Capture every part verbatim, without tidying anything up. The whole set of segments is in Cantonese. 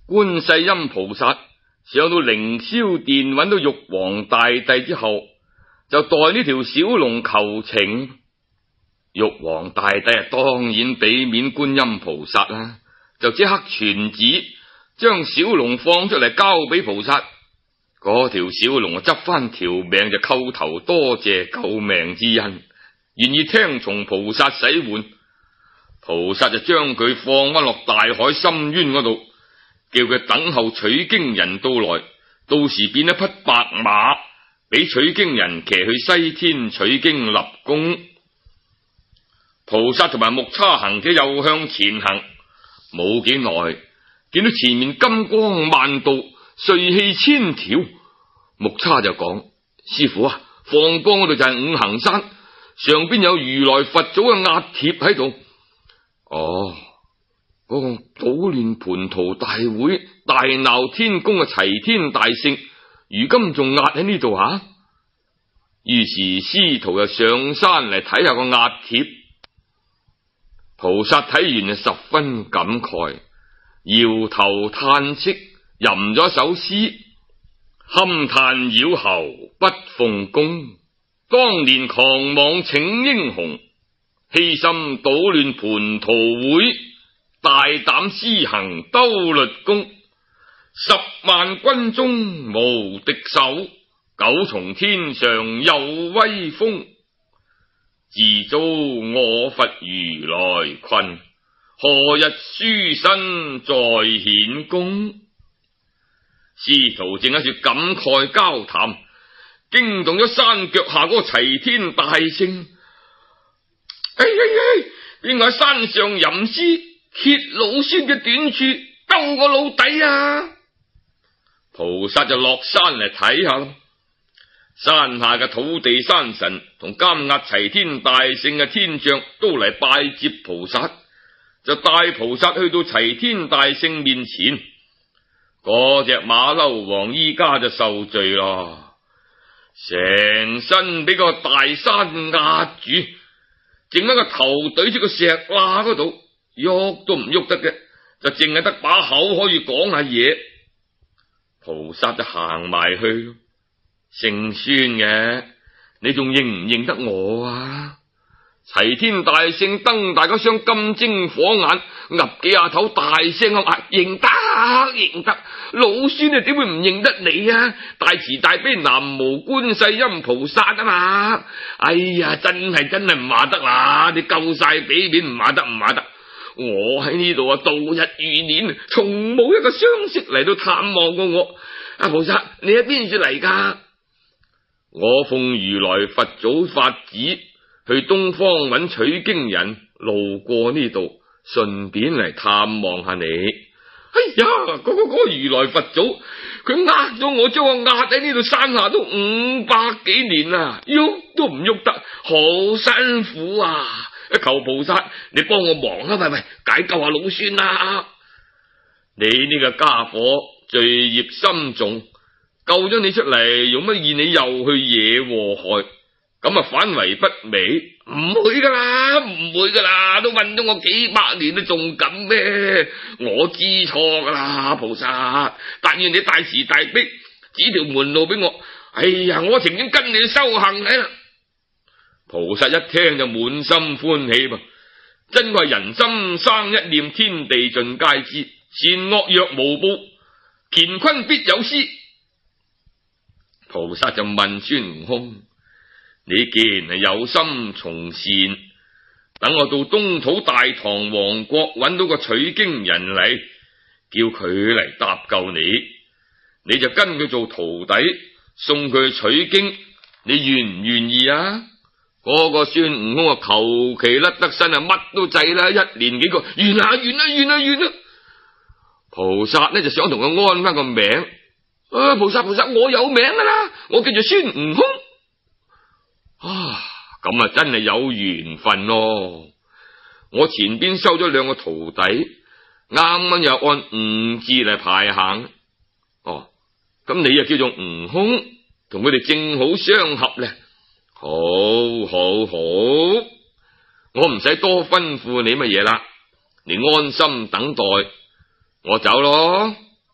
觀世音菩薩上到凌霄殿揾到玉皇大帝之後，就代呢條小龍求情。玉皇大帝啊，當然俾面觀音菩薩啦，就即刻傳旨將小龍放出嚟交俾菩薩。嗰條小龍啊，執翻條命就叩頭多謝救命之恩，願意聽從菩薩使喚。菩薩就將佢放翻落大海深淵嗰度，叫佢等候取經人到來，到時變一匹白馬，俾取經人騎去西天取經立功。菩薩同埋木叉行者又向前行，冇幾耐，見到前面金光萬道，瑞氣千條。木叉就講：師傅啊，放光嗰度就係五行山，上邊有如來佛祖嘅壓帖喺度。哦，嗰、那個搗亂蟠桃大會大鬧天宮嘅齊天大聖，如今仲壓喺呢度吓。於是師徒就上山嚟睇下個壓帖。菩薩睇完就十分感慨，搖頭嘆息，吟咗首詩：堪嘆妖猴不奉公，當年狂妄逞英雄，欺心搗亂蟠桃會，大膽施行兜律功，十萬軍中無敵手，九重天上有威風，自遭我佛如來困，何日書身再顯功？師徒正喺處感慨交談，驚動咗山腳下嗰個齊天大聖。哎哎哎！邊個喺山上吟詩，揭老孫嘅短處，兜個老底啊！菩薩就落山嚟睇下。山下嘅土地山神同監壓齊天大聖嘅天將都嚟拜接菩薩，就帶菩薩去到齊天大聖面前。嗰隻馬騮王依家就受罪啦，成身俾個大山壓住，淨喺個頭懟住個石罅嗰度，喐都唔喐得嘅，就淨係得把口可以講下嘢。菩薩就行埋去咯。姓孫嘅，你仲認唔認得我啊？齊天大聖瞪大嗰雙金睛火眼，岌幾下頭，大聲咁嗌：認得認得，老孫啊點會唔認得你啊？大慈大悲南無觀世音菩薩啊嘛！哎呀，真係真係唔話得啦，你夠晒俾面，唔話得唔話得。我喺呢度啊度日如年，從冇一個相識嚟到探望過我。阿菩薩，你喺邊處嚟噶？我奉如來佛祖法旨，去東方揾取經人，路過呢度，順便嚟探望下你。哎呀，嗰、嗰個、嗰個如來佛祖，佢呃咗我，將我壓喺呢度山下都五百幾年啦，喐都唔喐得，好辛苦啊！求菩薩，你幫我忙啊！喂喂，解救下老孫啦！你呢個家伙罪孽深重，救咗你出嚟，用乜意你又去惹禍害？咁啊反為不美，唔會噶啦，唔會噶啦，都問咗我幾百年都仲咁咩？我知錯噶啦，菩薩，但願你大慈大悲，指條門路俾我。哎呀，我情願跟你去修行嚟啦。菩薩一聽就滿心歡喜噃，真係人心生一念，天地盡皆知，善惡若無報，乾坤必有私。菩薩就問孫悟空：你既然係有心從善，等我到東土大唐王國揾到個取經人嚟，叫佢嚟搭救你，你就跟佢做徒弟，送佢去取經，你願唔願意啊？嗰、那個孫悟空啊，求其甩得身啊，乜都制啦，一連幾個，完啦完啦完啦完啦！菩薩呢就想同佢安翻個名。啊！菩薩菩薩，我有名噶啦，我叫做孫悟空。啊，咁啊真係有緣分咯！我前邊收咗兩個徒弟，啱啱又按悟字嚟排行。哦，咁你又叫做悟空，同佢哋正好相合咧。好，好，好，我唔使多吩咐你乜嘢啦，你安心等待，我走咯。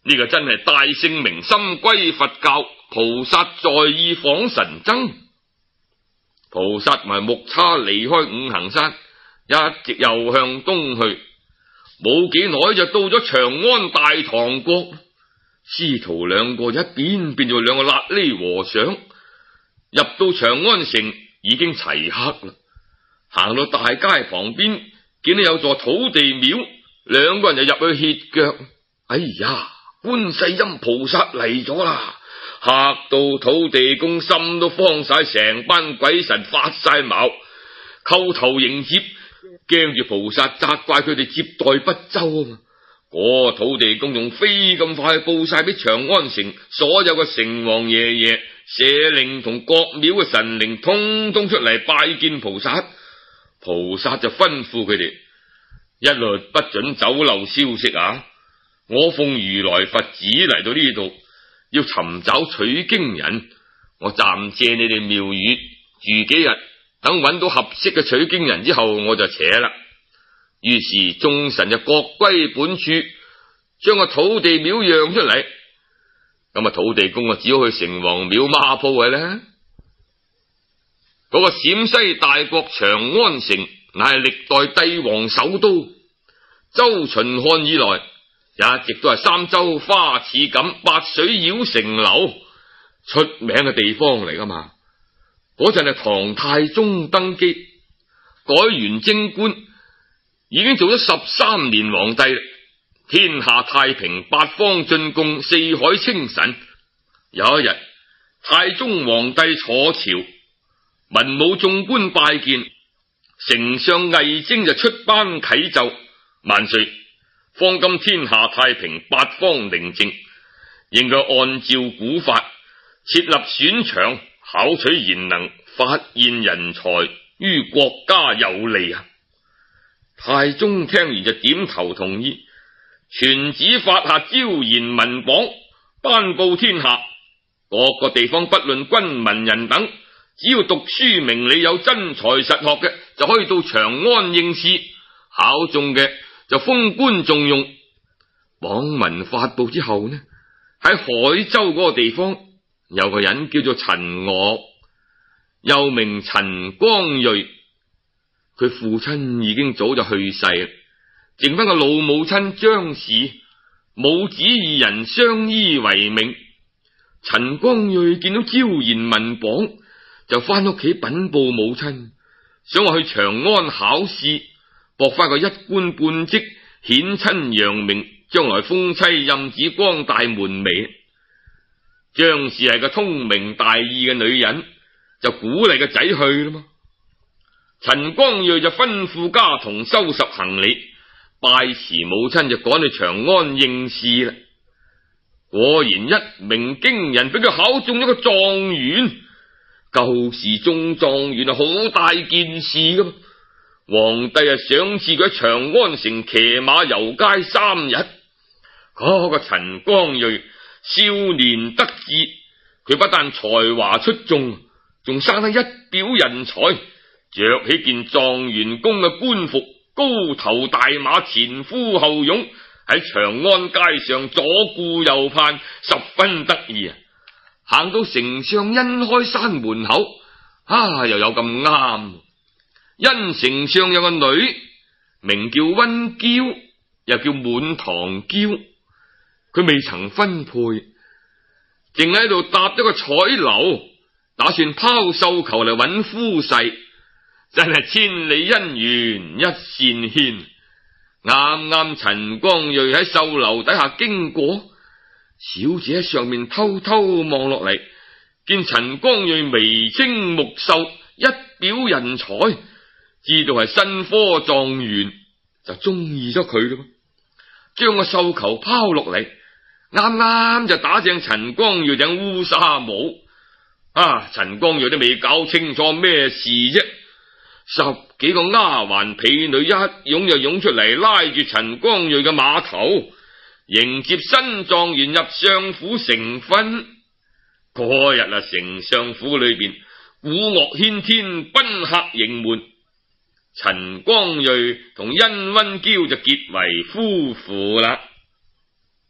呢個真係大聖明心歸佛教，菩薩在意訪神僧。菩薩埋木叉離開五行山，一直又向東去，冇幾耐就到咗長安大唐國。師徒兩個一邊變做兩個瘌痢和尚，入到長安城已經齊黑啦。行到大街旁邊，見到有座土地廟，兩個人就入去歇腳。哎呀，觀世音菩薩嚟咗啦！嚇到土地公心都慌晒，成班鬼神發晒矛，叩頭迎接，驚住菩薩責怪佢哋接待不周啊嘛！嗰個土地公仲飛咁快報晒俾長安城所有嘅城隍爺爺、社令同各廟嘅神靈，通通出嚟拜見菩薩。菩薩就吩咐佢哋一律不准走漏消息啊！我奉如來佛旨嚟到呢度，要尋找取經人，我暫借你哋廟宇住幾日，等揾到合適嘅取經人之後，我就扯啦。於是眾神就各歸本處，將個土地廟讓出嚟。咁啊，土地公啊，只好去城隍廟孖鋪嘅啦。嗰個陝西大國長安城，乃係歷代帝王首都，周秦漢以來一直都係三洲花似錦、八水繞城樓出名嘅地方嚟噶嘛。嗰陣係唐太宗登基，改元貞觀，已經做咗十三年皇帝，天下太平，八方進貢，四海清晨。有一日，太宗皇帝坐朝，文武眾官拜見，丞相魏徵就出班啟奏：萬歲！方今天下太平，八方寧靜，應該按照古法設立選場，考取賢能，發現人才，於國家有利啊！太宗聽完就點頭同意，傳旨發下招賢文榜，頒布天下各個地方，不論軍民人等，只要讀書明理、有真才實學嘅，就可以到長安應試，考中嘅就封官重用。榜文發布之後呢，喺海州嗰個地方有個人叫做陳岳，又名陳光銳。佢父親已經早就去世，剩翻個老母親張氏，母子二人相依為命。陳光銳見到招賢文榜，就翻屋企稟報母親，想話去長安考試，博翻個一官半職，顯親揚名，將來封妻任子，光大門楣。張氏係個聰明大義嘅女人，就鼓勵個仔去啦嘛。陳光銳就吩咐家童收拾行李，拜辭母親，就趕去長安應試啦。果然一鳴驚人，俾佢考中一個狀元。舊時中狀元係好大件事噶嘛，皇帝啊賞賜佢喺長安城騎馬遊街三日。嗰個陳光銳少年得志，佢不但才華出眾，仲生得一表人才，着起件狀元公嘅官服，高頭大馬，前呼後擁，喺長安街上左顧右盼，十分得意啊！行到丞相恩開山門口，啊，又有咁啱。因丞相有個女，名叫溫嬌，又叫滿堂嬌，佢未曾分配，淨喺度搭咗個彩樓，打算拋繡球嚟揾夫婿，真係千里姻緣一線牽。啱啱陳光銳喺繡樓底下經過，小姐喺上面偷偷望落嚟，見陳光銳眉清目秀，一表人才，知道係新科狀元，就中意咗佢咯。將個繡球拋落嚟，啱啱就打正陳光銳頂烏紗帽。啊！陳光銳都未搞清楚咩事啫，十幾個丫鬟婢女一擁就湧出嚟，拉住陳光銳嘅馬頭，迎接新狀元入相府成婚。嗰日啊，丞相府裏邊鼓樂喧天，賓客盈門，陳光銳同甄溫嬌就結為夫婦啦。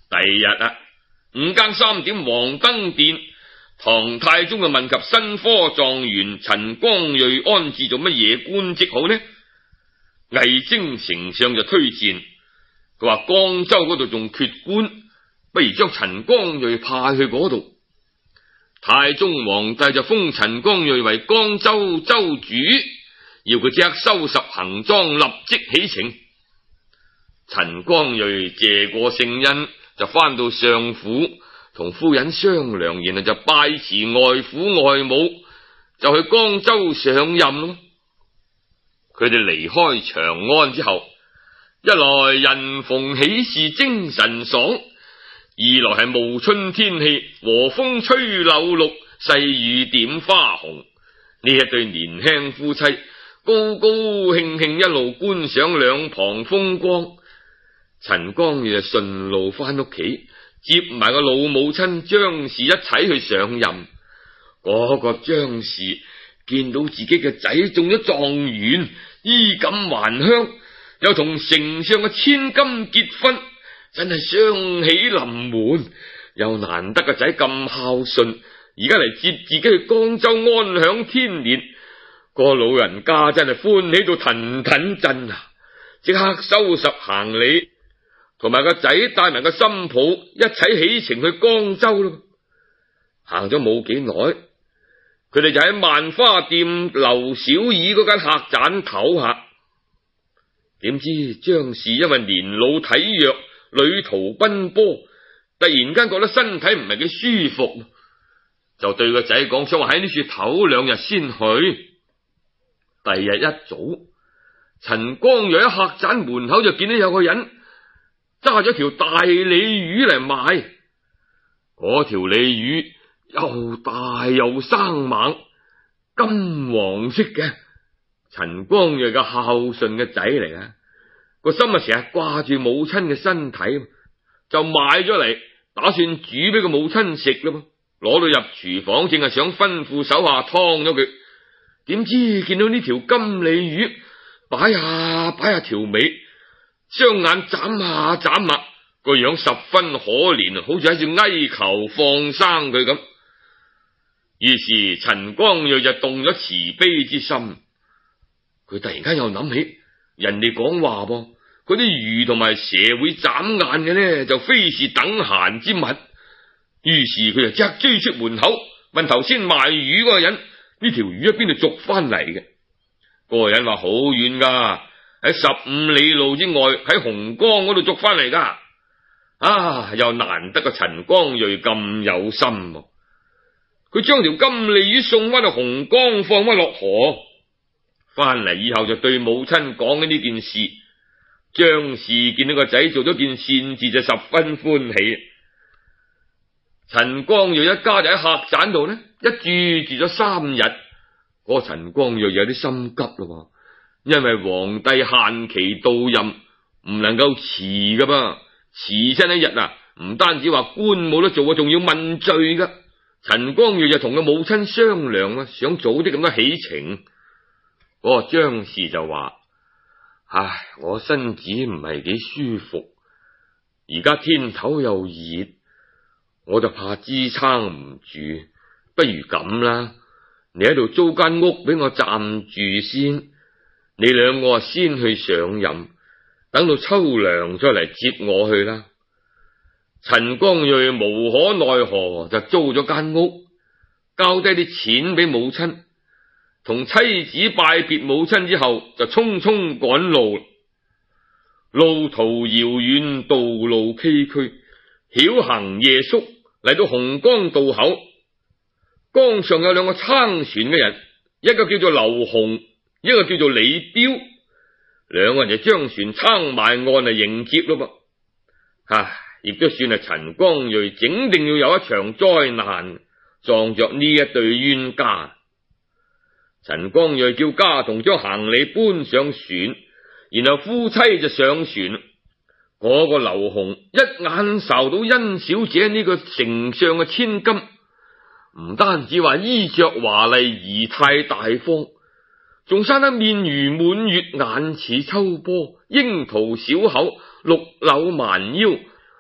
第二日啊，五更三點黃登殿，唐太宗就問及新科狀元陳光睿安置做乜嘢官職好呢？魏徵丞相就推薦，佢話江州嗰度仲缺官，不如將陳光睿派去嗰度。太宗皇帝就封陳光睿為江州州主，要佢即刻收拾行裝，立即起程。陳光睿謝過聖恩，就翻到相府同夫人商量，然後就拜辭外父外母，就去江州上任咯。佢哋離開長安之後，一來人逢喜事精神爽，二來係暮春天氣，和風吹柳綠，細雨點花紅。呢一對年輕夫妻高高興興一路觀賞兩旁風光。陳光睿就順路翻屋企，接埋個老母親張氏一齊去上任。嗰、那個張氏見到自己嘅仔中咗狀元，衣錦還鄉，又同丞相嘅千金結婚，真係雙喜臨門。又難得個仔咁孝順，而家嚟接自己去江州安享天年，個老人家真係歡喜到騰騰震啊！即刻收拾行李，同埋個仔帶埋個新抱一齊起程去江州咯。行咗冇幾耐，佢哋就喺萬花店劉小二嗰間客棧唞下。點知張氏因為年老體弱，旅途奔波，突然間覺得身體唔係幾舒服，就對個仔講，想話喺呢處唞兩日先去。第二日一早，陳光睿喺客棧門口就見到有個人揸咗條大鯉魚嚟賣。嗰條鯉魚又大又生猛，金黃色嘅。陳光睿嘅孝順嘅仔嚟啊，個心啊成日掛住母親嘅身體，就買咗嚟，打算煮俾個母親食啦。攞到入廚房，正係想吩咐手下劏咗佢，點知見到呢條金鯉魚擺下擺下條尾，雙眼眨下眨下，個樣十分可憐，好似喺度哀求放生佢咁。於是陳光睿就動咗慈悲之心。佢突然間又諗起人哋講話噃，嗰啲魚同埋蛇會眨眼嘅呢，就非是等閒之物。於是佢就即刻追出門口，問頭先賣魚嗰個人，呢條魚喺邊度捉翻嚟嘅？嗰個人話好遠噶，喺十五里路之外，喺洪江嗰度捉翻嚟噶。啊，又難得個陳光睿咁有心，佢將條金鯉魚送翻去洪江，放翻落河。翻嚟以後就對母親講緊呢件事。張氏見到個仔做咗件善事，就十分歡喜。陳光睿一家就喺客棧度呢，一住住咗三日。嗰個陳光睿有啲心急咯，因為皇帝限期到任，唔能夠遲噶噃，遲親一日啊，唔單止話官冇得做啊，仲要問罪噶。陳光睿就同個母親商量啊，想早啲咁多起程。嗰個張氏就話：唉，我身子唔係幾舒服，而家天頭又熱，我就怕支撐唔住，不如咁啦，你喺度租間屋俾我暫住先，你兩個先去上任，等到秋涼再嚟接我去啦。陳光睿無可奈何，就租咗間屋，交低啲錢俾母親，同妻子拜別母親之後，就匆匆趕路。路途遙遠，道路崎嶇，曉行夜宿，嚟到洪江渡口。江上有兩個撐船嘅人，一個叫做劉洪，一個叫做李彪，兩個人就將船撐埋岸嚟迎接咯噃。唉，亦都算係陳光睿整定要有一場災難撞着呢一對冤家。陳光睿叫家童將行李搬上船，然後夫妻就上船。嗰、那個劉洪一眼睄到殷小姐呢個丞相嘅千金，唔單止話衣着華麗，儀態大方，仲生得面如滿月，眼似秋波，櫻桃小口，綠柳蠻腰，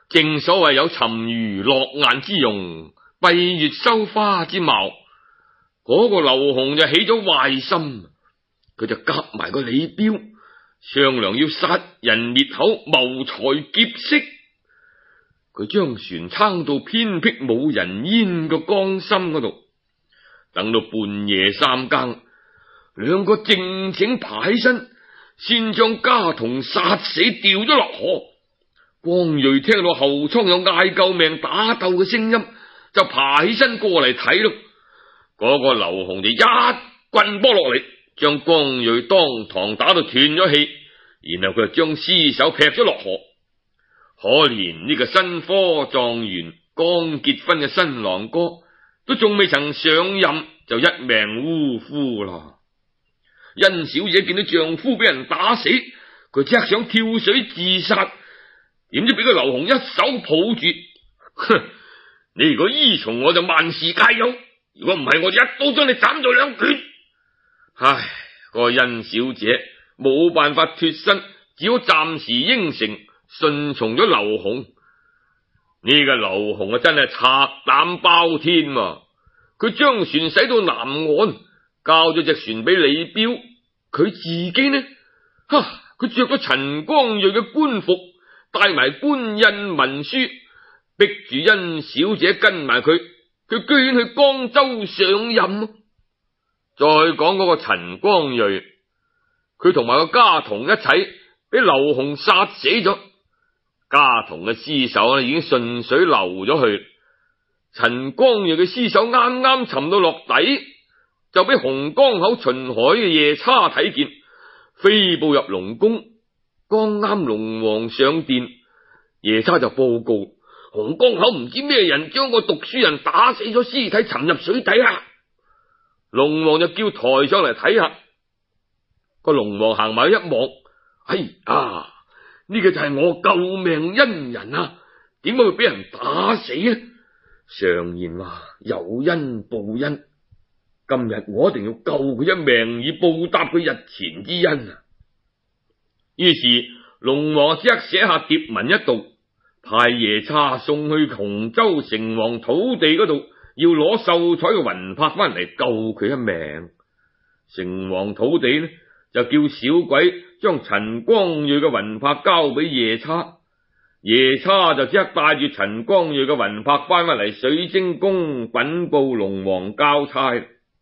正所謂有沉魚落雁之容，閉月羞花之貌。嗰、那個劉洪就起咗壞心，佢就夾埋個李彪商量要殺人滅口，謀財劫色。佢將船撐到偏僻冇人煙嘅江心嗰度，等到半夜三更，兩個正請爬起身，先將家童殺死，掉咗落河。光銳聽到後艙有嗌救命打鬥嘅聲音，就爬起身過嚟睇咯。嗰、那個劉洪就一棍波落嚟，將光銳當堂打到斷咗氣，然後佢就將屍首劈咗落河。可憐呢個新科狀元剛結婚嘅新郎哥，都仲未曾上任就一命嗚呼啦。甄小姐見到丈夫俾人打死，佢即刻想跳水自殺，點知俾個劉洪一手抱住，哼！你如果依從我就萬事皆有，如果唔係我就一刀將你斬咗兩拳。唉，個甄小姐冇辦法脫身，只好暫時應承順從咗劉洪。呢個劉洪啊，真係賊膽包天啊！佢將船駛到南岸，交咗隻船俾李彪，佢自己呢？哈！佢着咗陳光銳嘅官服，帶埋官印文書，逼住甄小姐跟埋佢，佢居然去江州上任。再講嗰個陳光銳，佢同埋個家童一齊俾劉洪殺死咗，家童嘅屍首已經順水流咗去。陳光銳嘅屍首啱啱沉到落底，就俾洪江口巡海嘅夜叉睇見，飛步入龍宮。剛啱龍王上殿，夜叉就報告洪江口唔知咩人將個讀書人打死咗，屍體沉入水底啦。龍王就叫抬上嚟睇下，個龍王行埋一望，哎呀，呢個就係我救命恩人啊，點解會俾人打死呢？常言話有恩報恩，今日我一定要救佢一命，以報答佢日前之恩啊！於是龍王即刻寫下牒文一道，派夜叉送去洪州城隍土地嗰度，要攞秀才嘅魂魄翻嚟救佢一命。城隍土地呢，就叫小鬼將陳光銳嘅魂魄交俾夜叉，夜叉就即刻帶住陳光銳嘅魂魄翻返嚟水晶宮稟報龍王交差。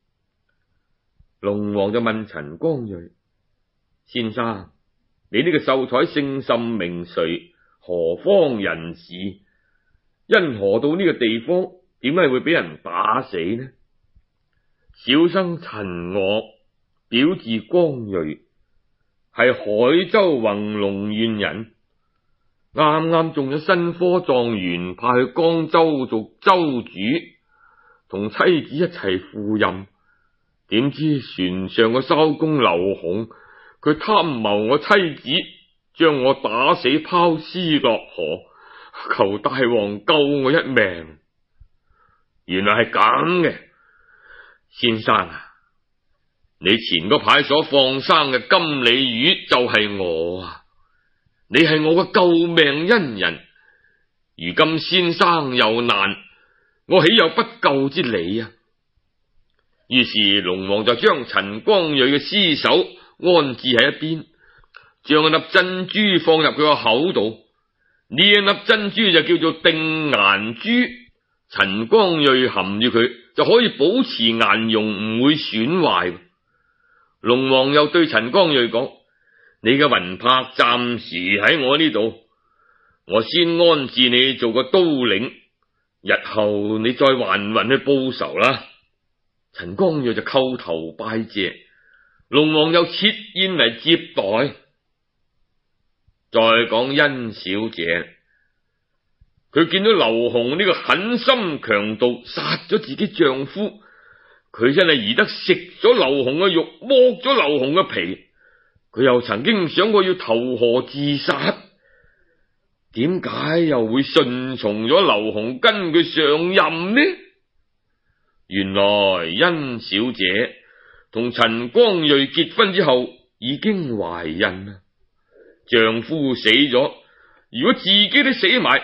龍王就問陳光銳：先生，你呢個秀才姓甚名誰？何方人士？因何到呢個地方？點解會俾人打死呢？小生陳我，表字光銳，係海州弘龍縣人，啱啱中咗新科狀元，派去江州做州主，同妻子一齊赴任。點知船上個艄公劉洪，佢貪謀我妻子，將我打死，拋屍落河，求大王救我一命。原來係咁嘅，先生啊，你前個牌所放生嘅金鯉魚就係我啊，你係我嘅救命恩人，如今先生有難，我豈有不救之理啊？於是龍王就將陳光銳嘅屍首安置喺一邊，將一粒珍珠放入佢個口度，呢一粒珍珠就叫做定顏珠。陳光銳含住佢就可以保持顏容，唔會損壞。龍王又對陳光銳講：你嘅魂魄暫時喺我呢度，我先安置你做個都領，日後你再還魂去報仇啦。陳光銳就叩頭拜謝，龍王又設宴嚟接待。再講甄小姐，佢見到劉洪呢個狠心強盜殺咗自己丈夫，佢真係宜得食咗劉洪嘅肉，剝咗劉洪嘅皮。佢又曾經想過要投河自殺，點解又會順從咗劉洪跟佢上任呢？原來甄小姐同陳光銳結婚之後已經懷孕啦，丈夫死咗，如果自己都死埋，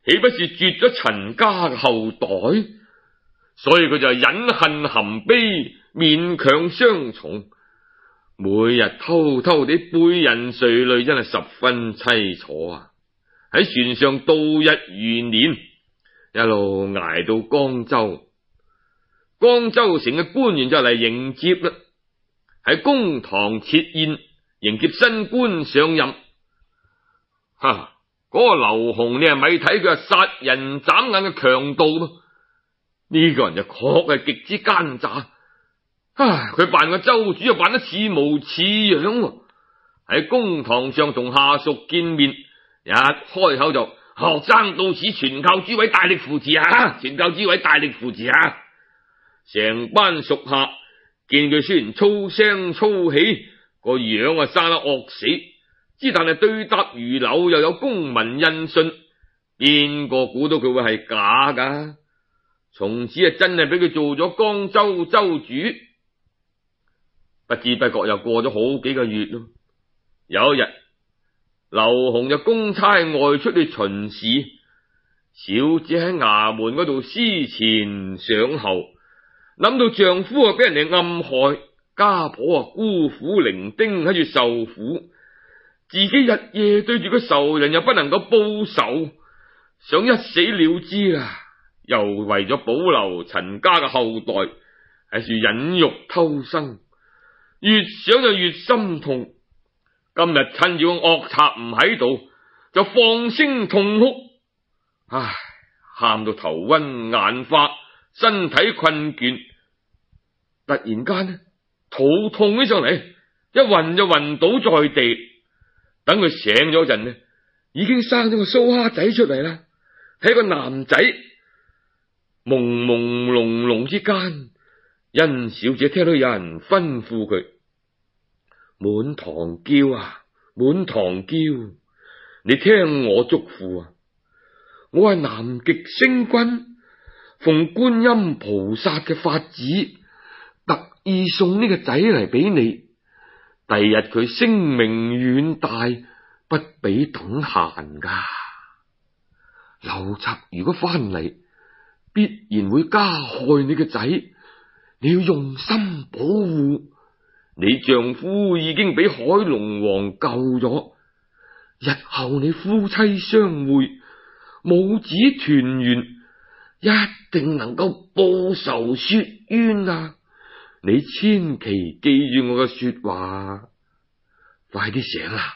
豈不是絕咗陳家嘅後代？所以佢就忍恨含悲，勉強相從，每日偷偷地背人垂淚，真係十分凄楚啊！喺船上度日如年，一路挨到江州。江州城嘅官員就嚟迎接啦，喺公堂設宴迎接新官上任。哈！嗰、那個劉洪，你係咪睇佢係殺人眨眼嘅強盜咯？呢、這個人就確係極之奸詐。啊！佢扮個州主又扮得似模似樣，喺公堂上同下屬見面，一開口就學生到此，全靠諸位大力扶持啊！全靠諸位大力扶持啊！成班屬下見佢雖然粗聲粗氣，個樣啊生得惡死，之但係對答如流，又有公民印信，邊個估到佢會係假噶？從此啊真係俾佢做咗江州州主。不知不覺又過咗好幾個月咯。有一日，劉洪就公差外出去巡視，小姐喺衙門嗰度思前想後，諗到丈夫啊俾人哋暗害，家婆啊孤苦伶仃喺住受苦，自己日夜對住個仇人又不能夠報仇，想一死了之啊！又為咗保留陳家嘅後代，喺處忍辱偷生，越想就越心痛。今日趁住個惡賊唔喺度，就放聲痛哭，唉，喊到頭暈眼花，身體困倦。突然間呢，肚痛起上嚟，一暈就暈倒在地。等佢醒咗陣呢，已經生咗個蘇蝦仔出嚟啦，係個男仔。朦朦朧朧之間，甄小姐聽到有人吩咐佢：滿堂嬌啊，滿堂嬌，你聽我囑咐啊！我係南極星君，奉觀音菩薩嘅法旨，特意送呢個仔嚟俾你。第日佢聲名遠大，不比等閒噶。劉賊如果翻嚟，必然會加害你嘅仔，你要用心保護。你丈夫已經俾海龍王救咗，日後你夫妻相會，母子團圓，一定能夠報仇雪冤啊！你千祈記住我嘅說話，快啲醒啦！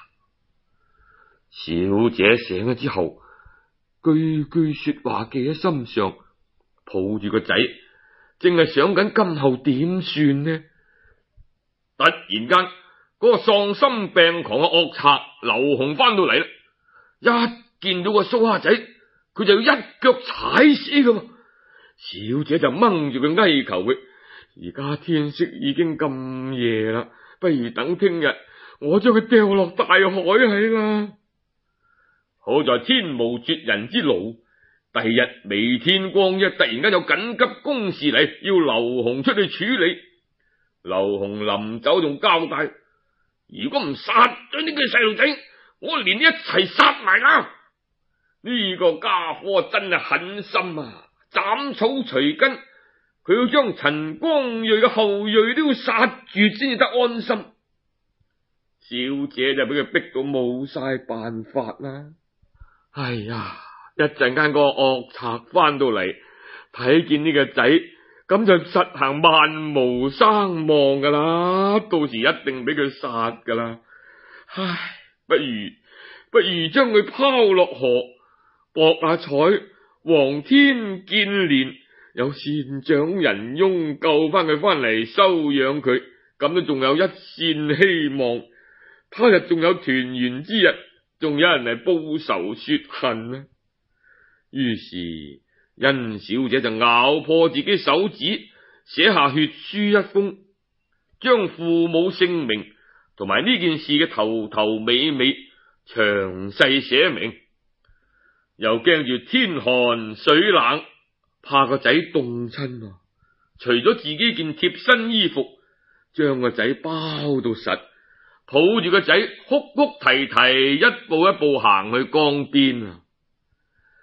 小姐醒咗之後，句句說話記喺心上，抱住個仔，正係想緊今後點算呢？突然間，嗰個喪心病狂嘅惡賊劉洪翻到嚟啦！一見到個蘇蝦仔，佢就要一腳踩死佢。小姐就掹住佢哀求佢：而家天色已經咁夜啦，不如等聽日我將佢掉落大海去啦。好在天無絕人之路，第二日未天光一，突然間有緊急公事嚟，要劉洪出去處理。劉洪臨走仲交代：如果唔殺咗呢個細路仔，我連你一齊殺埋啦！呢個家伙真係狠心啊！斬草除根，佢要將陳光銳嘅後裔都要殺絕先至得安心。小姐就俾佢逼到冇晒辦法啦。哎呀，一陣間個惡賊翻到嚟，睇見呢個仔，咁就實行萬無生望噶啦，到時一定俾佢殺噶啦。唉，不如不如將佢拋落河，博下彩，皇天見憐，有善長仁翁救翻佢翻嚟收養佢，咁都仲有一線希望。他日仲有團圓之日，仲有人嚟報仇雪恨呢。於是甄小姐就咬破自己手指，寫下血書一封，將父母姓名同埋呢件事嘅頭頭尾尾詳細寫明，又驚住天寒水冷，怕個仔凍親，除咗自己件貼身衣服，將個仔包到實，抱住個仔哭哭啼啼，一步一步行去江邊啊！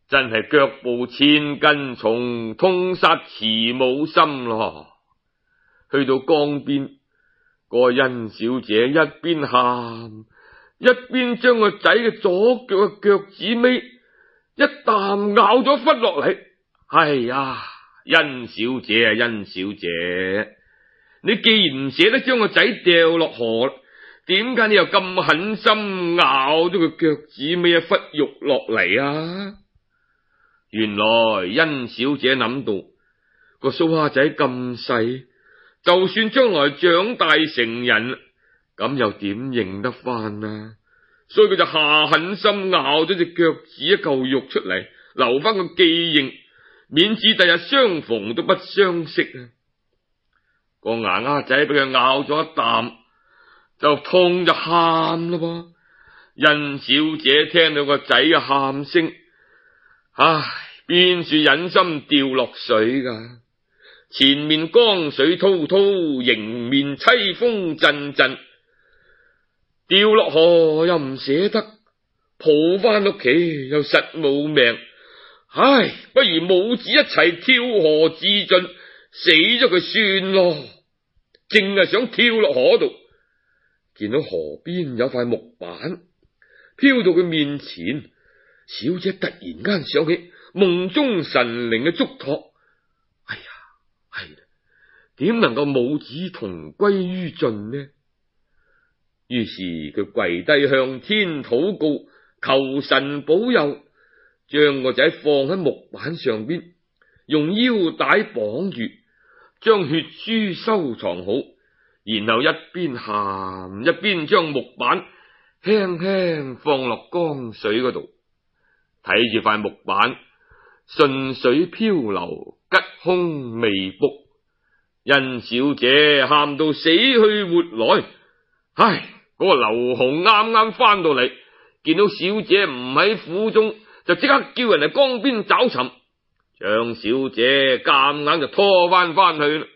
真係腳步千斤重，痛殺慈母心咯。去到江邊，個甄小姐一邊喊，一邊將個仔嘅左腳嘅腳趾尾一啖咬咗忽落嚟。哎呀，甄小姐啊，甄小姐，你既然唔捨得將個仔掉落河，點解你又咁狠心咬咗佢腳趾尾一忽肉落嚟啊？原來甄小姐諗到個蘇蝦仔咁細，就算將來長大成人，咁又點認得翻啊？所以佢就下狠心咬咗隻腳趾一嚿肉出嚟，留翻個記認，免至第日相逢都不相識啊！個牙丫仔俾佢咬咗一啖，就痛就喊咯噃。甄小姐聽到個仔嘅喊聲，唉，邊處忍心掉落水噶？前面江水滔滔，迎面淒風陣陣，掉落河又唔捨得，抱翻屋企又實冇命。唉，不如母子一齊跳河自盡，死咗佢算咯。淨係想跳落河度，見到河邊有塊木板飄到佢面前，小姐突然間想起夢中神靈嘅囑託。哎呀，係啦，點能夠母子同歸於盡呢？於是佢跪低向天禱告，求神保佑，將個仔放喺木板上邊，用腰帶綁住，將血書收藏好，然後一邊喊一邊將木板輕輕放落江水嗰度，睇住塊木板順水漂流，吉凶未卜。甄小姐喊到死去活來，唉，嗰個劉洪啱啱翻到嚟，見到小姐唔喺府中，就即刻叫人嚟江邊找尋，將小姐夾硬就拖翻翻去啦。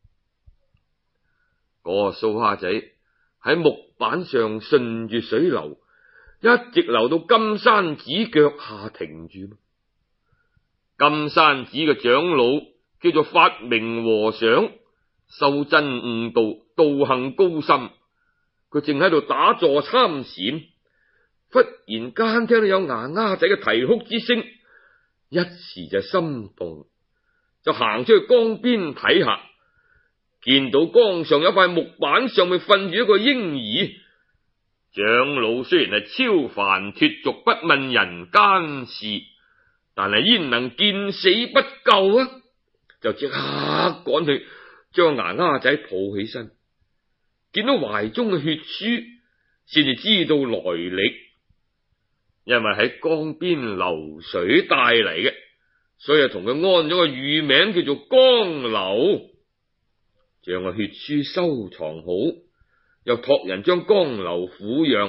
嗰個蘇蝦仔喺木板上順住水流，一直流到金山寺腳下停住。金山寺嘅長老叫做法明和尚，修真悟道，道行高深。佢正喺度打坐參禪，忽然間聽到有牙丫仔嘅啼哭之聲，一時就心動，就行出去江邊睇下，見到江上有塊木板，上面瞓住一個嬰兒。長老雖然係超凡脫俗，不問人間事，但係焉能見死不救啊？就即刻趕去將牙丫仔抱起身，見到懷中嘅血書，先至知道來歷。因為喺江邊流水帶嚟嘅，所以就同佢安咗個乳名叫做江流，將個血書收藏好，又託人將江流撫養。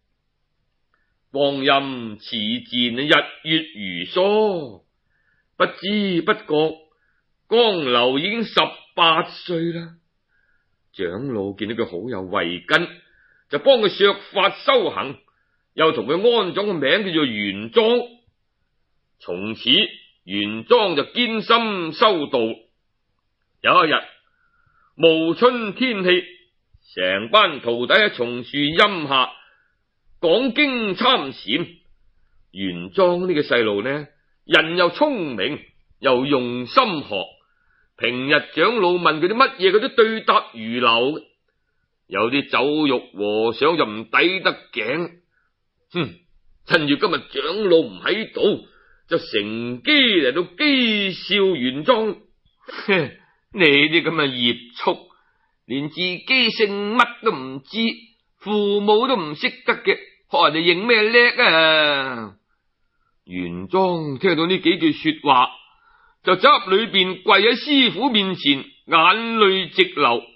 光陰似箭，日月如梭，不知不覺江流已經十八歲啦。長老見到佢好有慧根，就幫佢削髮修行，又同佢安咗個名叫做玄奘。從此玄奘就堅心修道。有一日暮春天氣，成班徒弟喺松樹蔭下講經參禪。玄奘呢個細路呢，人又聰明又用心學，平日長老問佢啲乜嘢，佢都對答如流。有啲酒肉和尚就唔抵得頸，哼，趁住今日長老唔喺度，就乘機嚟到譏笑玄奘。你啲咁嘅孽畜，連自己姓乜都唔知，父母都唔識得嘅，學人哋認咩叻啊？玄奘聽到呢幾句說話，就走入裏邊跪喺師傅面前，眼淚直流。